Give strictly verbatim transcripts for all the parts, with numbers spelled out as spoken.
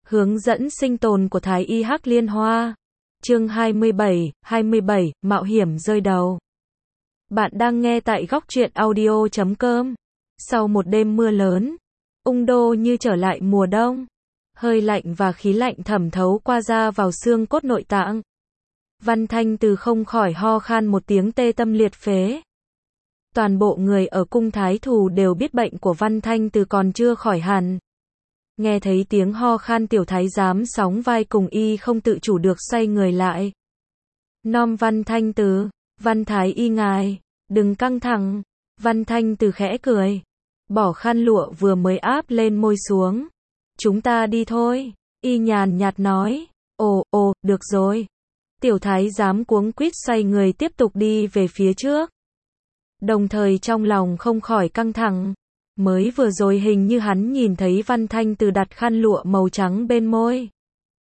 Hướng dẫn sinh tồn của Thái y Hắc Liên Hoa. Chương hai mươi bảy, hai mươi bảy, Mạo hiểm rơi đầu. Bạn đang nghe tại góc truyện audio chấm com. Sau một đêm mưa lớn, Ung Đô như trở lại mùa đông. Hơi lạnh và khí lạnh thẩm thấu qua da vào xương cốt nội tạng. Văn Thanh Từ không khỏi ho khan một tiếng tê tâm liệt phế. Toàn bộ người ở cung thái thù đều biết bệnh của Văn Thanh Từ còn chưa khỏi hẳn. Nghe thấy tiếng ho khan, tiểu thái giám sóng vai cùng y không tự chủ được xoay người lại. Nom Văn Thanh Từ, Văn Thái y ngài, đừng căng thẳng. Văn Thanh Từ khẽ cười, bỏ khăn lụa vừa mới áp lên môi xuống. Chúng ta đi thôi, y nhàn nhạt nói. Ồ, ồ, được rồi. Tiểu thái giám cuống quýt xoay người tiếp tục đi về phía trước. Đồng thời trong lòng không khỏi căng thẳng. Mới vừa rồi hình như hắn nhìn thấy Văn Thanh Từ đặt khăn lụa màu trắng bên môi.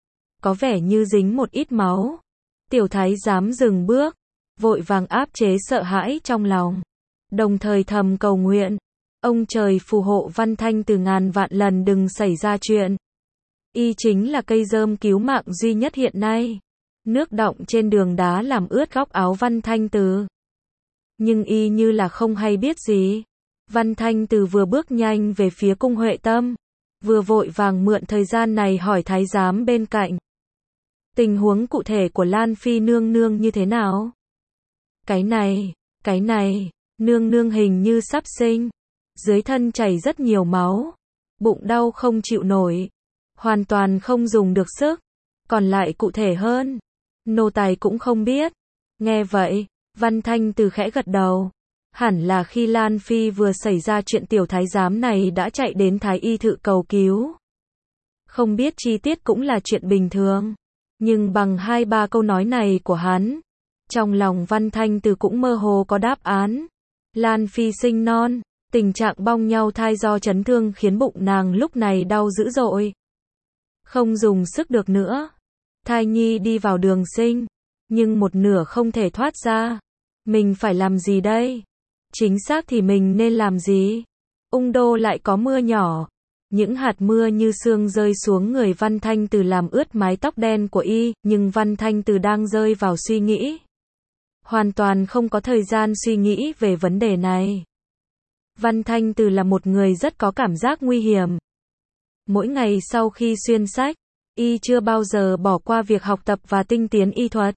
Có vẻ như dính một ít máu. Tiểu thái giám dừng bước, vội vàng áp chế sợ hãi trong lòng. Đồng thời thầm cầu nguyện. Ông trời phù hộ Văn Thanh Từ ngàn vạn lần đừng xảy ra chuyện. Y chính là cây rơm cứu mạng duy nhất hiện nay. Nước đọng trên đường đá làm ướt góc áo Văn Thanh Từ. Nhưng y như là không hay biết gì. Văn Thanh Từ vừa bước nhanh về phía cung Huệ Tâm, vừa vội vàng mượn thời gian này hỏi thái giám bên cạnh. Tình huống cụ thể của Lan Phi nương nương như thế nào? Cái này, cái này, nương nương hình như sắp sinh. Dưới thân chảy rất nhiều máu. Bụng đau không chịu nổi. Hoàn toàn không dùng được sức. Còn lại cụ thể hơn, nô tài cũng không biết. Nghe vậy, Văn Thanh Từ khẽ gật đầu. Hẳn là khi Lan Phi vừa xảy ra chuyện, tiểu thái giám này đã chạy đến Thái y thự cầu cứu. Không biết chi tiết cũng là chuyện bình thường. Nhưng bằng hai ba câu nói này của hắn, trong lòng Văn Thanh Từ cũng mơ hồ có đáp án. Lan Phi sinh non, tình trạng bong nhau thai do chấn thương khiến bụng nàng lúc này đau dữ dội. Không dùng sức được nữa. Thai nhi đi vào đường sinh, nhưng một nửa không thể thoát ra. Mình phải làm gì đây? Chính xác thì mình nên làm gì? Ung Đô lại có mưa nhỏ. Những hạt mưa như sương rơi xuống người Văn Thanh Từ làm ướt mái tóc đen của y, nhưng Văn Thanh Từ đang rơi vào suy nghĩ. Hoàn toàn không có thời gian suy nghĩ về vấn đề này. Văn Thanh Từ là một người rất có cảm giác nguy hiểm. Mỗi ngày sau khi xuyên sách, y chưa bao giờ bỏ qua việc học tập và tinh tiến y thuật.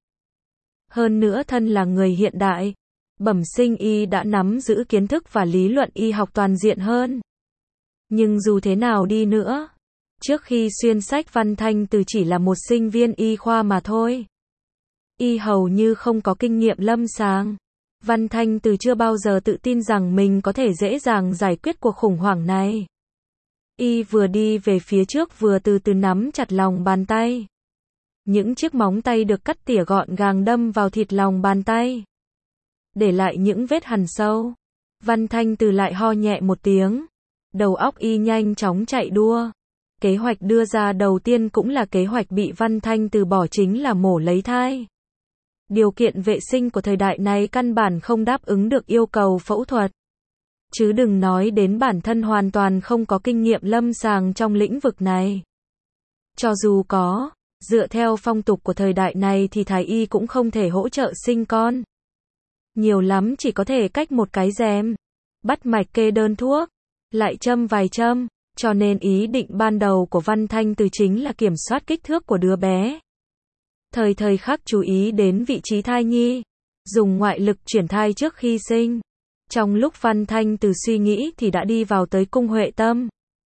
Hơn nữa thân là người hiện đại, bẩm sinh y đã nắm giữ kiến thức và lý luận y học toàn diện hơn. Nhưng dù thế nào đi nữa, trước khi xuyên sách Văn Thanh Từ chỉ là một sinh viên y khoa mà thôi. Y hầu như không có kinh nghiệm lâm sàng. Văn Thanh Từ chưa bao giờ tự tin rằng mình có thể dễ dàng giải quyết cuộc khủng hoảng này. Y vừa đi về phía trước vừa từ từ nắm chặt lòng bàn tay. Những chiếc móng tay được cắt tỉa gọn gàng đâm vào thịt lòng bàn tay, để lại những vết hằn sâu. Văn Thanh Từ lại ho nhẹ một tiếng. Đầu óc y nhanh chóng chạy đua. Kế hoạch đưa ra đầu tiên cũng là kế hoạch bị Văn Thanh Từ bỏ, chính là mổ lấy thai. Điều kiện vệ sinh của thời đại này căn bản không đáp ứng được yêu cầu phẫu thuật. Chứ đừng nói đến bản thân hoàn toàn không có kinh nghiệm lâm sàng trong lĩnh vực này. Cho dù có, dựa theo phong tục của thời đại này thì thái y cũng không thể hỗ trợ sinh con. Nhiều lắm chỉ có thể cách một cái rèm, bắt mạch kê đơn thuốc, lại châm vài châm. Cho nên ý định ban đầu của Văn Thanh Từ chính là kiểm soát kích thước của đứa bé. Thời thời khắc chú ý đến vị trí thai nhi, dùng ngoại lực chuyển thai trước khi sinh. Trong lúc Văn Thanh Từ suy nghĩ thì đã đi vào tới cung Huệ Tâm.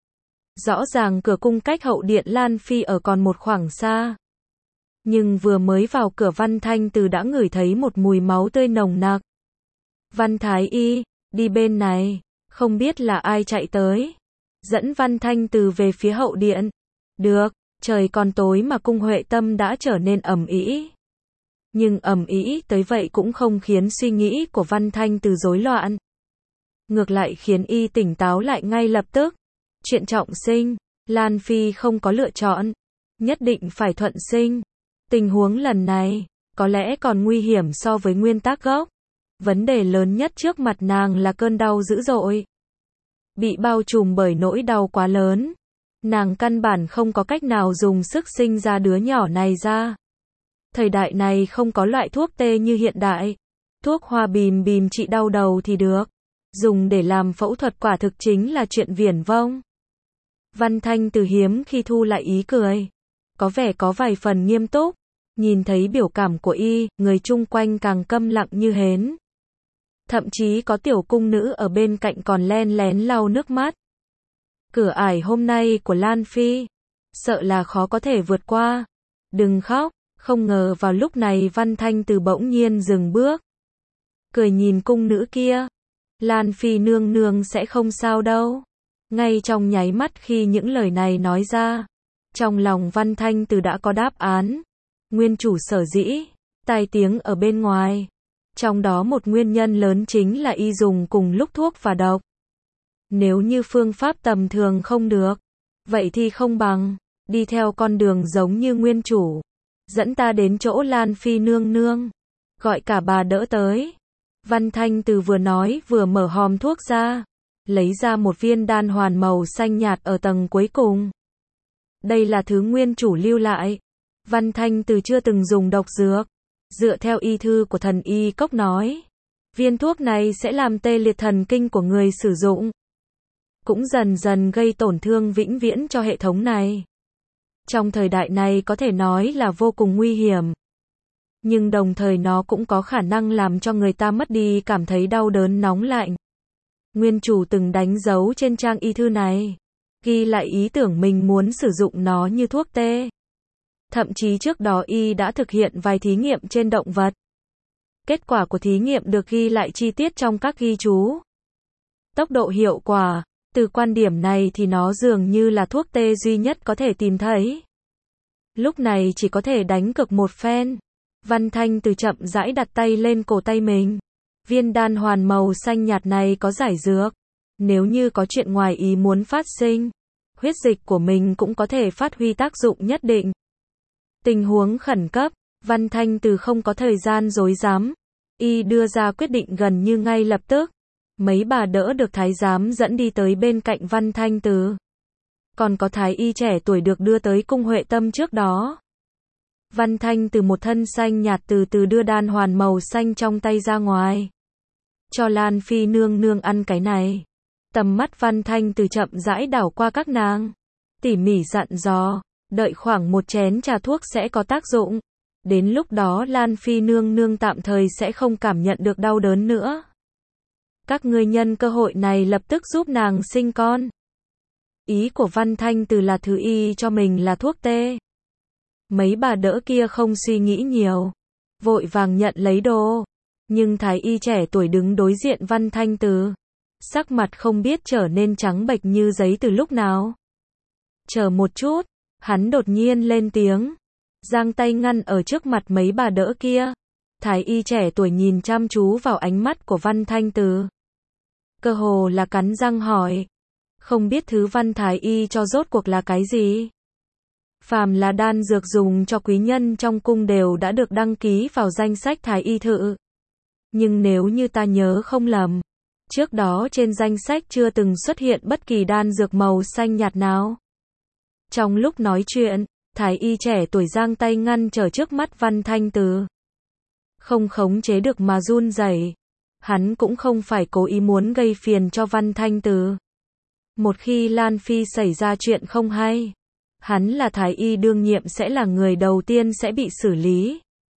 Rõ ràng cửa cung cách hậu điện Lan Phi ở còn một khoảng xa. Nhưng vừa mới vào cửa Văn Thanh Từ đã ngửi thấy một mùi máu tươi nồng nặc. Văn Thái y, đi bên này. Không biết là ai chạy tới, dẫn Văn Thanh Từ về phía hậu điện. Được, trời còn tối mà cung Huệ Tâm đã trở nên ầm ĩ. Nhưng ầm ĩ tới vậy cũng không khiến suy nghĩ của Văn Thanh Từ rối loạn. Ngược lại khiến y tỉnh táo lại ngay lập tức. Chuyện trọng sinh, Lan Phi không có lựa chọn. Nhất định phải thuận sinh. Tình huống lần này, có lẽ còn nguy hiểm so với nguyên tắc gốc. Vấn đề lớn nhất trước mặt nàng là cơn đau dữ dội. Bị bao trùm bởi nỗi đau quá lớn. Nàng căn bản không có cách nào dùng sức sinh ra đứa nhỏ này ra. Thời đại này không có loại thuốc tê như hiện đại. Thuốc hoa bìm bìm trị đau đầu thì được. Dùng để làm phẫu thuật quả thực chính là chuyện viển vông. Văn Thanh Từ hiếm khi thu lại ý cười. Có vẻ có vài phần nghiêm túc. Nhìn thấy biểu cảm của y, người chung quanh càng câm lặng như hến. Thậm chí có tiểu cung nữ ở bên cạnh còn len lén lau nước mắt. Cửa ải hôm nay của Lan Phi, sợ là khó có thể vượt qua. Đừng khóc. Không ngờ vào lúc này Văn Thanh Từ bỗng nhiên dừng bước. Cười nhìn cung nữ kia. Lan Phi nương nương sẽ không sao đâu. Ngay trong nháy mắt khi những lời này nói ra, trong lòng Văn Thanh Từ đã có đáp án. Nguyên chủ sở dĩ tai tiếng ở bên ngoài, trong đó một nguyên nhân lớn chính là y dùng cùng lúc thuốc và độc. Nếu như phương pháp tầm thường không được, vậy thì không bằng đi theo con đường giống như nguyên chủ, dẫn ta đến chỗ Lan Phi nương nương, gọi cả bà đỡ tới. Văn Thanh Từ vừa nói vừa mở hòm thuốc ra, lấy ra một viên đan hoàn màu xanh nhạt ở tầng cuối cùng. Đây là thứ nguyên chủ lưu lại. Văn Thanh Từ chưa từng dùng độc dược. Dựa theo y thư của thần y cốc nói, viên thuốc này sẽ làm tê liệt thần kinh của người sử dụng. Cũng dần dần gây tổn thương vĩnh viễn cho hệ thống này. Trong thời đại này có thể nói là vô cùng nguy hiểm. Nhưng đồng thời nó cũng có khả năng làm cho người ta mất đi cảm thấy đau đớn nóng lạnh. Nguyên chủ từng đánh dấu trên trang y thư này, ghi lại ý tưởng mình muốn sử dụng nó như thuốc tê. Thậm chí trước đó y đã thực hiện vài thí nghiệm trên động vật. Kết quả của thí nghiệm được ghi lại chi tiết trong các ghi chú. Tốc độ hiệu quả, từ quan điểm này thì nó dường như là thuốc tê duy nhất có thể tìm thấy. Lúc này chỉ có thể đánh cược một phen. Văn Thanh Từ chậm rãi đặt tay lên cổ tay mình. Viên đan hoàn màu xanh nhạt này có giải dược. Nếu như có chuyện ngoài ý muốn phát sinh, huyết dịch của mình cũng có thể phát huy tác dụng nhất định. Tình huống khẩn cấp, Văn Thanh Từ không có thời gian rối rắm. Y đưa ra quyết định gần như ngay lập tức. Mấy bà đỡ được thái giám dẫn đi tới bên cạnh Văn Thanh Từ. Còn có thái y trẻ tuổi được đưa tới cung Huệ Tâm trước đó. Văn Thanh Từ một thân xanh nhạt từ từ đưa đan hoàn màu xanh trong tay ra ngoài. Cho Lan Phi nương nương ăn cái này. Tầm mắt Văn Thanh Từ chậm rãi đảo qua các nàng. Tỉ mỉ dặn dò, đợi khoảng một chén trà thuốc sẽ có tác dụng. Đến lúc đó Lan Phi nương nương tạm thời sẽ không cảm nhận được đau đớn nữa. Các ngươi nhân cơ hội này lập tức giúp nàng sinh con. Ý của Văn Thanh Từ là thứ y cho mình là thuốc tê. Mấy bà đỡ kia không suy nghĩ nhiều, vội vàng nhận lấy đồ. Nhưng thái y trẻ tuổi đứng đối diện Văn Thanh Từ, sắc mặt không biết trở nên trắng bệch như giấy từ lúc nào. Chờ một chút, hắn đột nhiên lên tiếng, giang tay ngăn ở trước mặt mấy bà đỡ kia. Thái y trẻ tuổi nhìn chăm chú vào ánh mắt của Văn Thanh Từ, cơ hồ là cắn răng hỏi, không biết thứ Văn thái y cho rốt cuộc là cái gì? Phàm là đan dược dùng cho quý nhân trong cung đều đã được đăng ký vào danh sách thái y thự. Nhưng nếu như ta nhớ không lầm, trước đó trên danh sách chưa từng xuất hiện bất kỳ đan dược màu xanh nhạt nào. Trong lúc nói chuyện, thái y trẻ tuổi giang tay ngăn trở trước mắt Văn Thanh Từ. Không khống chế được mà run rẩy. Hắn cũng không phải cố ý muốn gây phiền cho Văn Thanh Từ. Một khi Lan Phi xảy ra chuyện không hay, hắn là thái y đương nhiệm sẽ là người đầu tiên sẽ bị xử lý.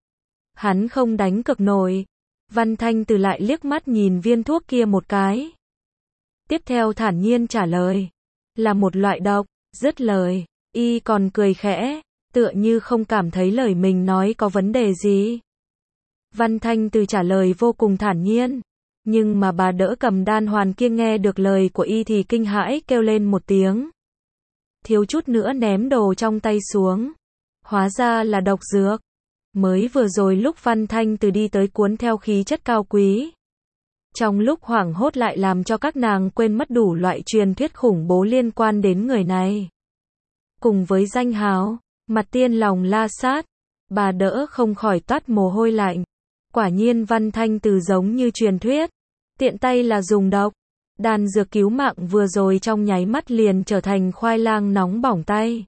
Hắn không đánh cược nổi. Văn Thanh Từ lại liếc mắt nhìn viên thuốc kia một cái. Tiếp theo thản nhiên trả lời, là một loại độc. Dứt lời, y còn cười khẽ, tựa như không cảm thấy lời mình nói có vấn đề gì. Văn Thanh Từ trả lời vô cùng thản nhiên, nhưng mà bà đỡ cầm đan hoàn kia nghe được lời của y thì kinh hãi kêu lên một tiếng. Thiếu chút nữa ném đồ trong tay xuống. Hóa ra là độc dược. Mới vừa rồi lúc Văn Thanh Từ đi tới cuốn theo khí chất cao quý. Trong lúc hoảng hốt lại làm cho các nàng quên mất đủ loại truyền thuyết khủng bố liên quan đến người này. Cùng với danh hào, mặt tiên lòng la sát, bà đỡ không khỏi toát mồ hôi lạnh. Quả nhiên Văn Thanh Từ giống như truyền thuyết, tiện tay là dùng độc. Đan dược cứu mạng vừa rồi trong nháy mắt liền trở thành khoai lang nóng bỏng tay.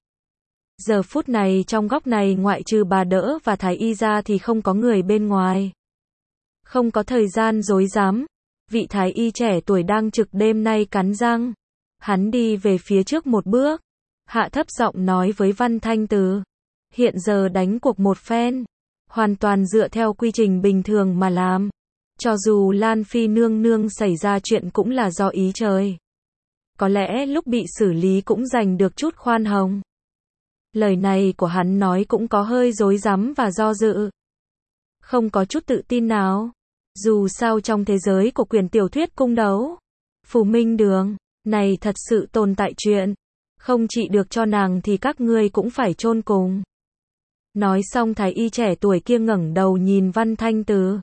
Giờ phút này trong góc này ngoại trừ bà đỡ và thái y ra thì không có người bên ngoài. Không có thời gian rối rắm, vị thái y trẻ tuổi đang trực đêm nay cắn răng. Hắn đi về phía trước một bước, hạ thấp giọng nói với Văn Thanh Từ. Hiện giờ đánh cuộc một phen, hoàn toàn dựa theo quy trình bình thường mà làm. Cho dù Lan Phi nương nương xảy ra chuyện cũng là do ý trời. Có lẽ lúc bị xử lý cũng giành được chút khoan hồng. Lời này của hắn nói cũng có hơi rối rắm và do dự. Không có chút tự tin nào. Dù sao trong thế giới của quyền tiểu thuyết cung đấu, Phù Minh Đường này thật sự tồn tại chuyện. Không trị được cho nàng thì các ngươi cũng phải chôn cùng. Nói xong thái y trẻ tuổi kia ngẩng đầu nhìn Văn Thanh Từ.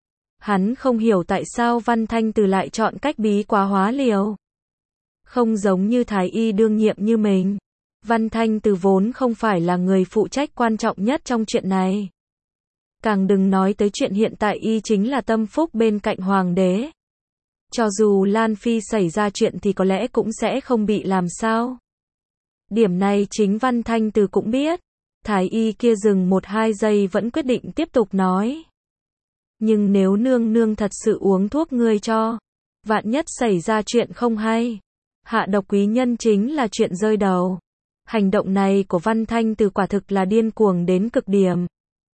Hắn không hiểu tại sao Văn Thanh Từ lại chọn cách bí quá hóa liều. Không giống như thái y đương nhiệm như mình. Văn Thanh Từ vốn không phải là người phụ trách quan trọng nhất trong chuyện này. Càng đừng nói tới chuyện hiện tại y chính là tâm phúc bên cạnh hoàng đế. Cho dù Lan Phi xảy ra chuyện thì có lẽ cũng sẽ không bị làm sao. Điểm này chính Văn Thanh Từ cũng biết. Thái y kia dừng một hai giây vẫn quyết định tiếp tục nói. Nhưng nếu nương nương thật sự uống thuốc ngươi cho, vạn nhất xảy ra chuyện không hay, hạ độc quý nhân chính là chuyện rơi đầu. Hành động này của Văn Thanh Từ quả thực là điên cuồng đến cực điểm.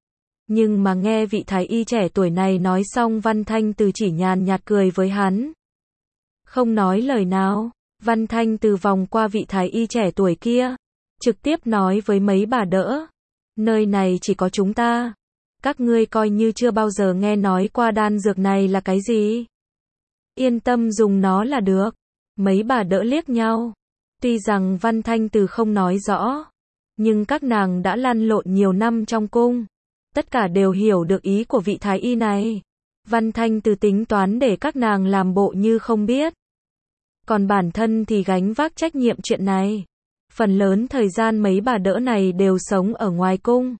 Nhưng mà nghe vị thái y trẻ tuổi này nói xong Văn Thanh Từ chỉ nhàn nhạt cười với hắn. Không nói lời nào, Văn Thanh Từ vòng qua vị thái y trẻ tuổi kia, trực tiếp nói với mấy bà đỡ. Nơi này chỉ có chúng ta. Các ngươi coi như chưa bao giờ nghe nói qua đan dược này là cái gì. Yên tâm dùng nó là được. Mấy bà đỡ liếc nhau. Tuy rằng Văn Thanh Từ không nói rõ, nhưng các nàng đã lăn lộn nhiều năm trong cung. Tất cả đều hiểu được ý của vị thái y này. Văn Thanh Từ tính toán để các nàng làm bộ như không biết. Còn bản thân thì gánh vác trách nhiệm chuyện này. Phần lớn thời gian mấy bà đỡ này đều sống ở ngoài cung.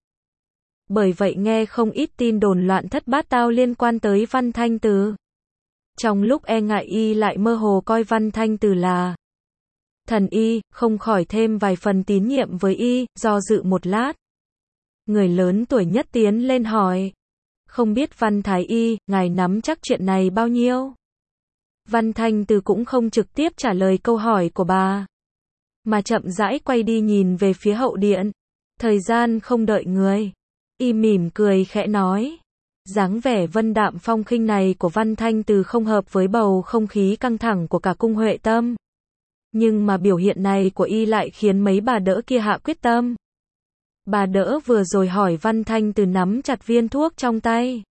Bởi vậy nghe không ít tin đồn loạn thất bát tao liên quan tới Văn Thanh Từ. Trong lúc e ngại y lại mơ hồ coi Văn Thanh Từ là thần y, không khỏi thêm vài phần tín nhiệm với y, do dự một lát. Người lớn tuổi nhất tiến lên hỏi. Không biết Văn Thái Y, ngài nắm chắc chuyện này bao nhiêu? Văn Thanh Từ cũng không trực tiếp trả lời câu hỏi của bà, mà chậm rãi quay đi nhìn về phía hậu điện. Thời gian không đợi người. Y mỉm cười khẽ nói. Dáng vẻ vân đạm phong khinh này của Văn Thanh Từ không hợp với bầu không khí căng thẳng của cả cung Huệ Tâm. Nhưng mà biểu hiện này của y lại khiến mấy bà đỡ kia hạ quyết tâm. Bà đỡ vừa rồi hỏi Văn Thanh Từ nắm chặt viên thuốc trong tay.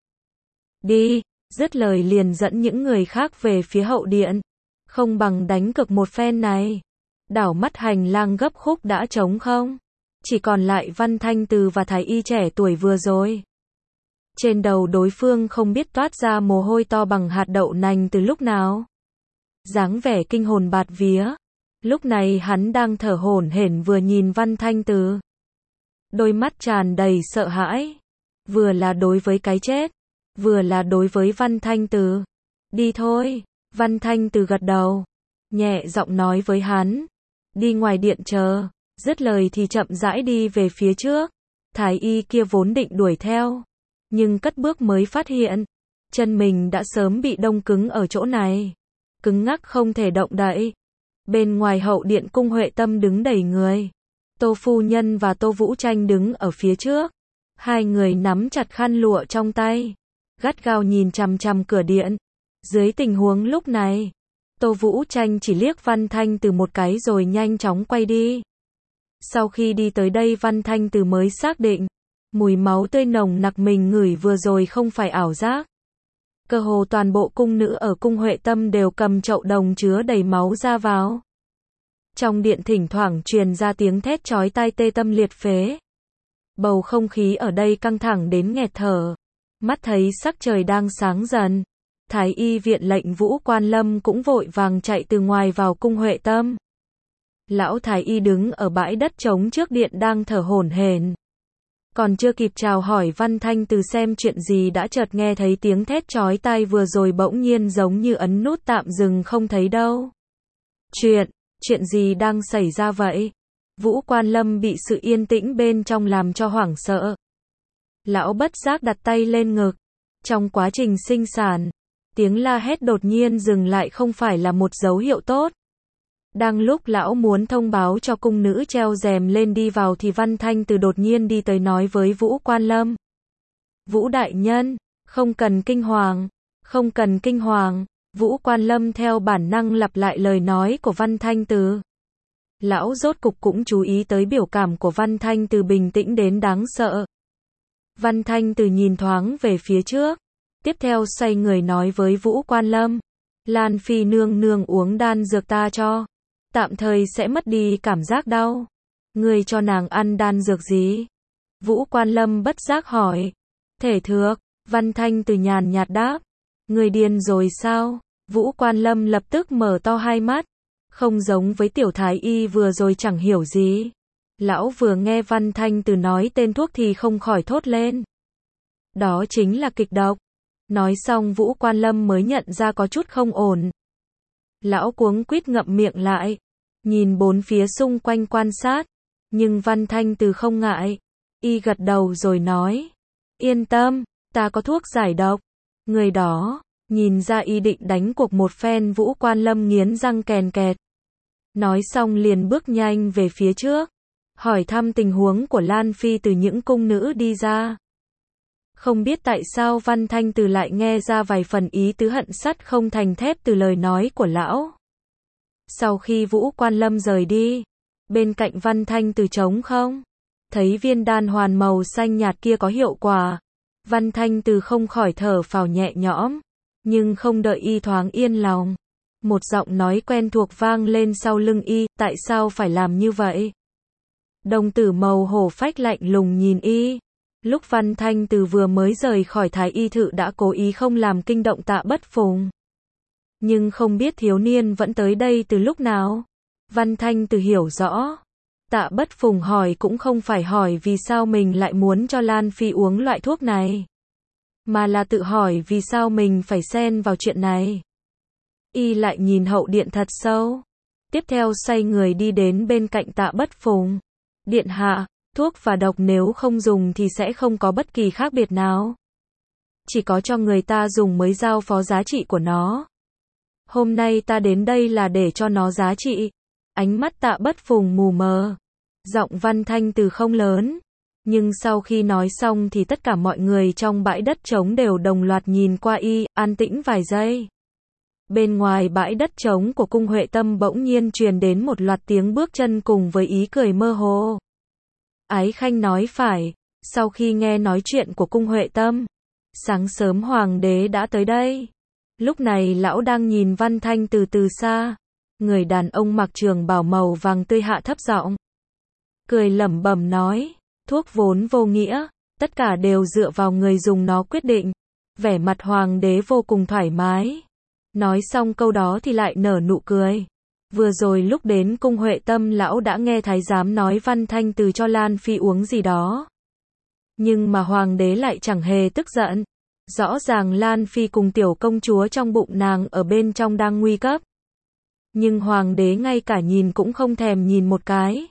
Đi, dứt lời liền dẫn những người khác về phía hậu điện. Không bằng đánh cược một phen này. Đảo mắt hành lang gấp khúc đã trống không. Chỉ còn lại Văn Thanh Từ và thái y trẻ tuổi vừa rồi. Trên đầu đối phương không biết toát ra mồ hôi to bằng hạt đậu nành từ lúc nào. Dáng vẻ kinh hồn bạt vía. Lúc này hắn đang thở hổn hển vừa nhìn Văn Thanh Từ. Đôi mắt tràn đầy sợ hãi. Vừa là đối với cái chết, vừa là đối với Văn Thanh Từ. Đi thôi. Văn Thanh Từ gật đầu, nhẹ giọng nói với hắn. Đi ngoài điện chờ. Dứt lời thì chậm rãi đi về phía trước. Thái y kia vốn định đuổi theo, nhưng cất bước mới phát hiện, chân mình đã sớm bị đông cứng ở chỗ này. Cứng ngắc không thể động đậy. Bên ngoài hậu điện cung Huệ Tâm đứng đầy người. Tô phu nhân và Tô Vũ Tranh đứng ở phía trước. Hai người nắm chặt khăn lụa trong tay, gắt gao nhìn chằm chằm cửa điện. Dưới tình huống lúc này, Tô Vũ Tranh chỉ liếc Văn Thanh Từ một cái rồi nhanh chóng quay đi. Sau khi đi tới đây Văn Thanh Từ mới xác định, mùi máu tươi nồng nặc mình ngửi vừa rồi không phải ảo giác. Cơ hồ toàn bộ cung nữ ở cung Huệ Tâm đều cầm chậu đồng chứa đầy máu ra vào. Trong điện thỉnh thoảng truyền ra tiếng thét chói tai tê tâm liệt phế. Bầu không khí ở đây căng thẳng đến nghẹt thở. Mắt thấy sắc trời đang sáng dần, Thái y viện lệnh Vũ Quan Lâm cũng vội vàng chạy từ ngoài vào cung Huệ Tâm. Lão Thái y đứng ở bãi đất trống trước điện đang thở hổn hển. Còn chưa kịp chào hỏi Văn Thanh Từ xem chuyện gì đã chợt nghe thấy tiếng thét chói tai vừa rồi bỗng nhiên giống như ấn nút tạm dừng không thấy đâu. Chuyện, chuyện gì đang xảy ra vậy? Vũ Quan Lâm bị sự yên tĩnh bên trong làm cho hoảng sợ. Lão bất giác đặt tay lên ngực. Trong quá trình sinh sản, tiếng la hét đột nhiên dừng lại không phải là một dấu hiệu tốt. Đang lúc lão muốn thông báo cho cung nữ treo rèm lên đi vào thì Văn Thanh Từ đột nhiên đi tới nói với Vũ Quan Lâm. Vũ đại nhân, không cần kinh hoàng, không cần kinh hoàng. Vũ Quan Lâm theo bản năng lặp lại lời nói của Văn Thanh Từ. Lão rốt cục cũng chú ý tới biểu cảm của Văn Thanh Từ bình tĩnh đến đáng sợ. Văn Thanh Từ nhìn thoáng về phía trước, tiếp theo xoay người nói với Vũ Quan Lâm. Lan Phi nương nương uống đan dược ta cho, tạm thời sẽ mất đi cảm giác đau. Ngươi cho nàng ăn đan dược gì? Vũ Quan Lâm bất giác hỏi. Thể thược, Văn Thanh Từ nhàn nhạt đáp. Ngươi điên rồi sao? Vũ Quan Lâm lập tức mở to hai mắt. Không giống với tiểu thái y vừa rồi chẳng hiểu gì. Lão vừa nghe Văn Thanh Từ nói tên thuốc thì không khỏi thốt lên. Đó chính là kịch độc. Nói xong Vũ Quan Lâm mới nhận ra có chút không ổn. Lão cuống quýt ngậm miệng lại, nhìn bốn phía xung quanh quan sát, nhưng Văn Thanh Từ không ngại. Y gật đầu rồi nói. Yên tâm, ta có thuốc giải độc. Người đó, nhìn ra y định đánh cuộc một phen. Vũ Quan Lâm nghiến răng kèn kẹt. Nói xong liền bước nhanh về phía trước, hỏi thăm tình huống của Lan Phi từ những cung nữ đi ra. Không biết tại sao Văn Thanh Từ lại nghe ra vài phần ý tứ hận sắt không thành thép từ lời nói của lão. Sau khi Vũ Quan Lâm rời đi, bên cạnh Văn Thanh Từ trống không, thấy viên đan hoàn màu xanh nhạt kia có hiệu quả, Văn Thanh Từ không khỏi thở phào nhẹ nhõm, nhưng không đợi y thoáng yên lòng. Một giọng nói quen thuộc vang lên sau lưng y, tại sao phải làm như vậy? Đồng tử màu hổ phách lạnh lùng nhìn y. Lúc Văn Thanh Từ vừa mới rời khỏi thái y thự đã cố ý không làm kinh động Tạ Bất Phùng. Nhưng không biết thiếu niên vẫn tới đây từ lúc nào. Văn Thanh Từ hiểu rõ. Tạ Bất Phùng hỏi cũng không phải hỏi vì sao mình lại muốn cho Lan Phi uống loại thuốc này, mà là tự hỏi vì sao mình phải xen vào chuyện này. Y lại nhìn hậu điện thật sâu. Tiếp theo xoay người đi đến bên cạnh Tạ Bất Phùng. Điện hạ, thuốc và độc nếu không dùng thì sẽ không có bất kỳ khác biệt nào. Chỉ có cho người ta dùng mới giao phó giá trị của nó. Hôm nay ta đến đây là để cho nó giá trị. Ánh mắt Tạ Bất Phùng mù mờ. Giọng Văn Thanh Từ không lớn. Nhưng sau khi nói xong thì tất cả mọi người trong bãi đất trống đều đồng loạt nhìn qua y, an tĩnh vài giây. Bên ngoài bãi đất trống của cung Huệ Tâm bỗng nhiên truyền đến một loạt tiếng bước chân cùng với ý cười mơ hồ. Ái Khanh nói phải, sau khi nghe nói chuyện của cung Huệ Tâm, sáng sớm hoàng đế đã tới đây. Lúc này lão đang nhìn Văn Thanh Từ từ xa. Người đàn ông mặc trường bào màu vàng tươi hạ thấp giọng, cười lẩm bẩm nói, thuốc vốn vô nghĩa, tất cả đều dựa vào người dùng nó quyết định. Vẻ mặt hoàng đế vô cùng thoải mái. Nói xong câu đó thì lại nở nụ cười. Vừa rồi lúc đến cung Huệ Tâm lão đã nghe thái giám nói Văn Thanh Từ cho Lan Phi uống gì đó. Nhưng mà hoàng đế lại chẳng hề tức giận. Rõ ràng Lan Phi cùng tiểu công chúa trong bụng nàng ở bên trong đang nguy cấp. Nhưng hoàng đế ngay cả nhìn cũng không thèm nhìn một cái.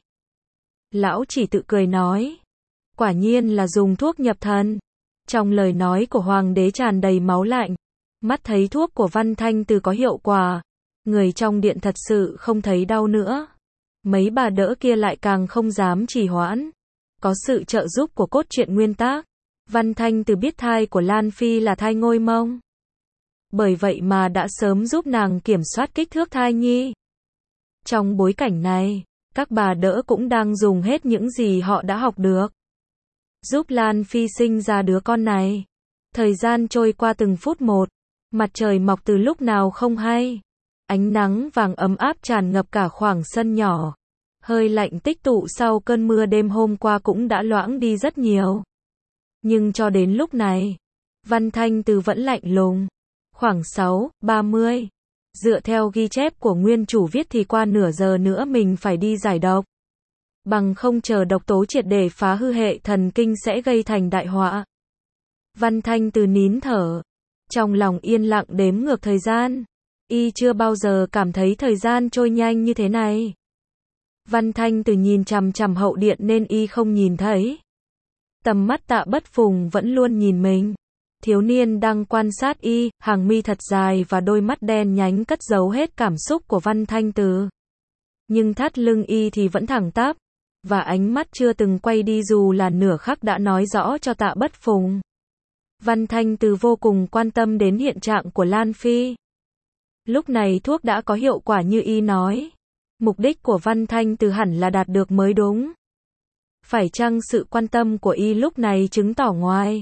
Lão chỉ tự cười nói. Quả nhiên là dùng thuốc nhập thần. Trong lời nói của hoàng đế tràn đầy máu lạnh. Mắt thấy thuốc của Văn Thanh Từ có hiệu quả. Người trong điện thật sự không thấy đau nữa. Mấy bà đỡ kia lại càng không dám trì hoãn. Có sự trợ giúp của cốt truyện nguyên tác, Văn Thanh Từ biết thai của Lan Phi là thai ngôi mông. Bởi vậy mà đã sớm giúp nàng kiểm soát kích thước thai nhi. Trong bối cảnh này, các bà đỡ cũng đang dùng hết những gì họ đã học được, giúp Lan Phi sinh ra đứa con này. Thời gian trôi qua từng phút một, mặt trời mọc từ lúc nào không hay. Ánh nắng vàng ấm áp tràn ngập cả khoảng sân nhỏ. Hơi lạnh tích tụ sau cơn mưa đêm hôm qua cũng đã loãng đi rất nhiều. Nhưng cho đến lúc này, Văn Thanh Từ vẫn lạnh lùng. Khoảng sáu ba mươi. Dựa theo ghi chép của nguyên chủ viết thì qua nửa giờ nữa mình phải đi giải độc. bằng không chờ độc tố triệt để phá hư hệ thần kinh sẽ gây thành đại họa. Văn Thanh Từ nín thở, trong lòng yên lặng đếm ngược thời gian. Y chưa bao giờ cảm thấy thời gian trôi nhanh như thế này. Văn Thanh Từ nhìn chằm chằm hậu điện nên y không nhìn thấy. Tầm mắt Tạ Bất Phùng vẫn luôn nhìn mình. Thiếu niên đang quan sát y, hàng mi thật dài và đôi mắt đen nhánh cất giấu hết cảm xúc của Văn Thanh Từ. Nhưng thắt lưng y thì vẫn thẳng tắp, và ánh mắt chưa từng quay đi dù là nửa khắc đã nói rõ cho Tạ Bất Phùng. Văn Thanh Từ vô cùng quan tâm đến hiện trạng của Lan Phi. Lúc này thuốc đã có hiệu quả như y nói. Mục đích của Văn Thanh Từ hẳn là đạt được mới đúng. Phải chăng sự quan tâm của y lúc này chứng tỏ ngoài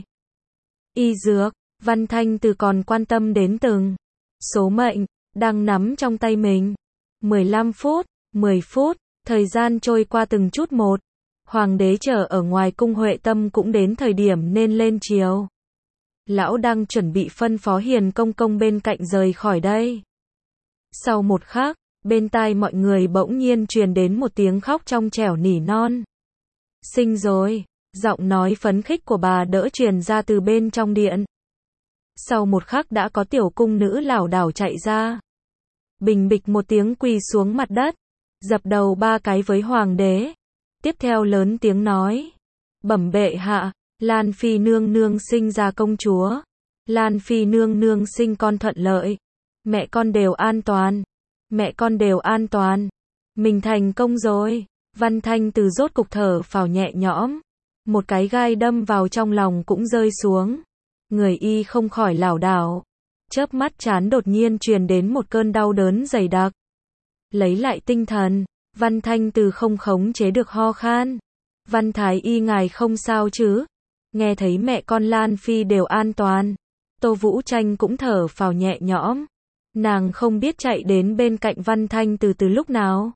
y dược, Văn Thanh Từ còn quan tâm đến từng số mệnh đang nắm trong tay mình. mười lăm phút, mười phút, thời gian trôi qua từng chút một. Hoàng đế chờ ở ngoài cung Huệ Tâm cũng đến thời điểm nên lên chiều. Lão đang chuẩn bị phân phó Hiền công công bên cạnh rời khỏi đây. Sau một khắc, bên tai mọi người bỗng nhiên truyền đến một tiếng khóc trong trẻo nỉ non. Sinh rồi, giọng nói phấn khích của bà đỡ truyền ra từ bên trong điện. Sau một khắc đã có tiểu cung nữ lảo đảo chạy ra. Bình bịch một tiếng quỳ xuống mặt đất, dập đầu ba cái với hoàng đế. Tiếp theo lớn tiếng nói, bẩm bệ hạ, Lan Phi nương nương sinh ra công chúa. Lan Phi nương nương sinh con thuận lợi. Mẹ con đều an toàn. Mẹ con đều an toàn. Mình thành công rồi. Văn Thanh Từ rốt cục thở phào nhẹ nhõm. Một cái gai đâm vào trong lòng cũng rơi xuống. Người y không khỏi lảo đảo. Chớp mắt chán đột nhiên truyền đến một cơn đau đớn dày đặc. Lấy lại tinh thần, Văn Thanh Từ không khống chế được ho khan. Văn Thái y ngài không sao chứ? Nghe thấy mẹ con Lan Phi đều an toàn. Tô Vũ Tranh cũng thở phào nhẹ nhõm. Nàng không biết chạy đến bên cạnh Văn Thanh Từ từ lúc nào.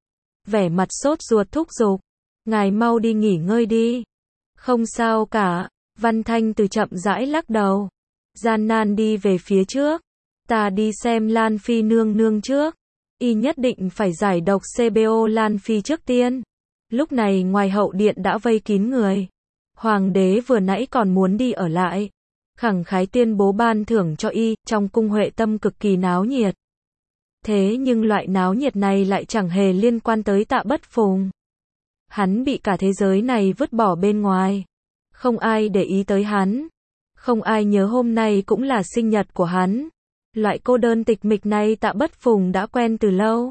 Vẻ mặt sốt ruột thúc giục. Ngài mau đi nghỉ ngơi đi. Không sao cả. Văn Thanh Từ chậm rãi lắc đầu. Gian nan đi về phía trước. Ta đi xem Lan Phi nương nương trước. Y nhất định phải giải độc xê bê ô Lan Phi trước tiên. Lúc này ngoài hậu điện đã vây kín người. Hoàng đế vừa nãy còn muốn đi ở lại. Khẳng khái tuyên bố ban thưởng cho y, trong cung Huệ Tâm cực kỳ náo nhiệt. Thế nhưng loại náo nhiệt này lại chẳng hề liên quan tới Tạ Bất Phùng. Hắn bị cả thế giới này vứt bỏ bên ngoài. Không ai để ý tới hắn. Không ai nhớ hôm nay cũng là sinh nhật của hắn. Loại cô đơn tịch mịch này Tạ Bất Phùng đã quen từ lâu.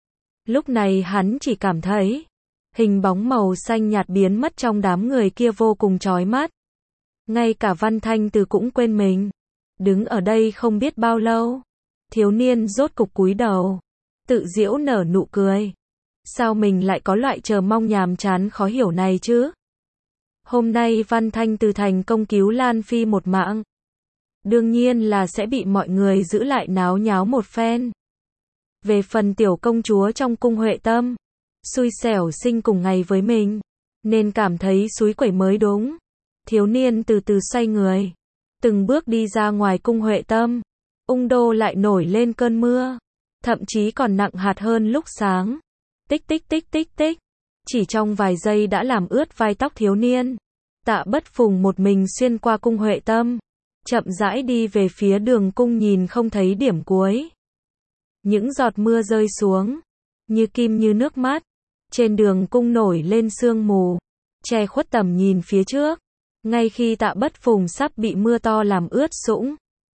Lúc này hắn chỉ cảm thấy hình bóng màu xanh nhạt biến mất trong đám người kia vô cùng chói mắt. Ngay cả Văn Thanh Từ cũng quên mình. Đứng ở đây không biết bao lâu. Thiếu niên rốt cục cúi đầu. Tự giễu nở nụ cười. Sao mình lại có loại chờ mong nhàm chán khó hiểu này chứ? Hôm nay Văn Thanh Từ thành công cứu Lan Phi một mạng. Đương nhiên là sẽ bị mọi người giữ lại náo nháo một phen. Về phần tiểu công chúa trong cung Huệ Tâm, xui xẻo sinh cùng ngày với mình, nên cảm thấy xúi quẩy mới đúng. Thiếu niên từ từ xoay người, từng bước đi ra ngoài cung Huệ Tâm. Ung đô lại nổi lên cơn mưa, thậm chí còn nặng hạt hơn lúc sáng. Tích tích tích tích tích, chỉ trong vài giây đã làm ướt vai tóc thiếu niên. Tạ Bất Phùng một mình xuyên qua cung Huệ Tâm, chậm rãi đi về phía đường cung nhìn không thấy điểm cuối. Những giọt mưa rơi xuống, như kim như nước mắt. Trên đường cung nổi lên sương mù, che khuất tầm nhìn phía trước. Ngay khi Tạ Bất Phùng sắp bị mưa to làm ướt sũng,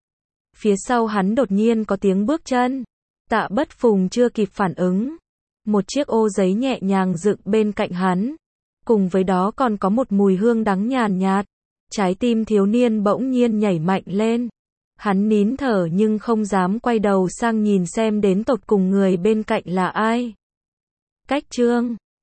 phía sau hắn đột nhiên có tiếng bước chân. Tạ Bất Phùng chưa kịp phản ứng. Một chiếc ô giấy nhẹ nhàng dựng bên cạnh hắn. Cùng với đó còn có một mùi hương đắng nhàn nhạt. Trái tim thiếu niên bỗng nhiên nhảy mạnh lên. Hắn nín thở nhưng không dám quay đầu sang nhìn xem đến tột cùng người bên cạnh là ai. Cách chương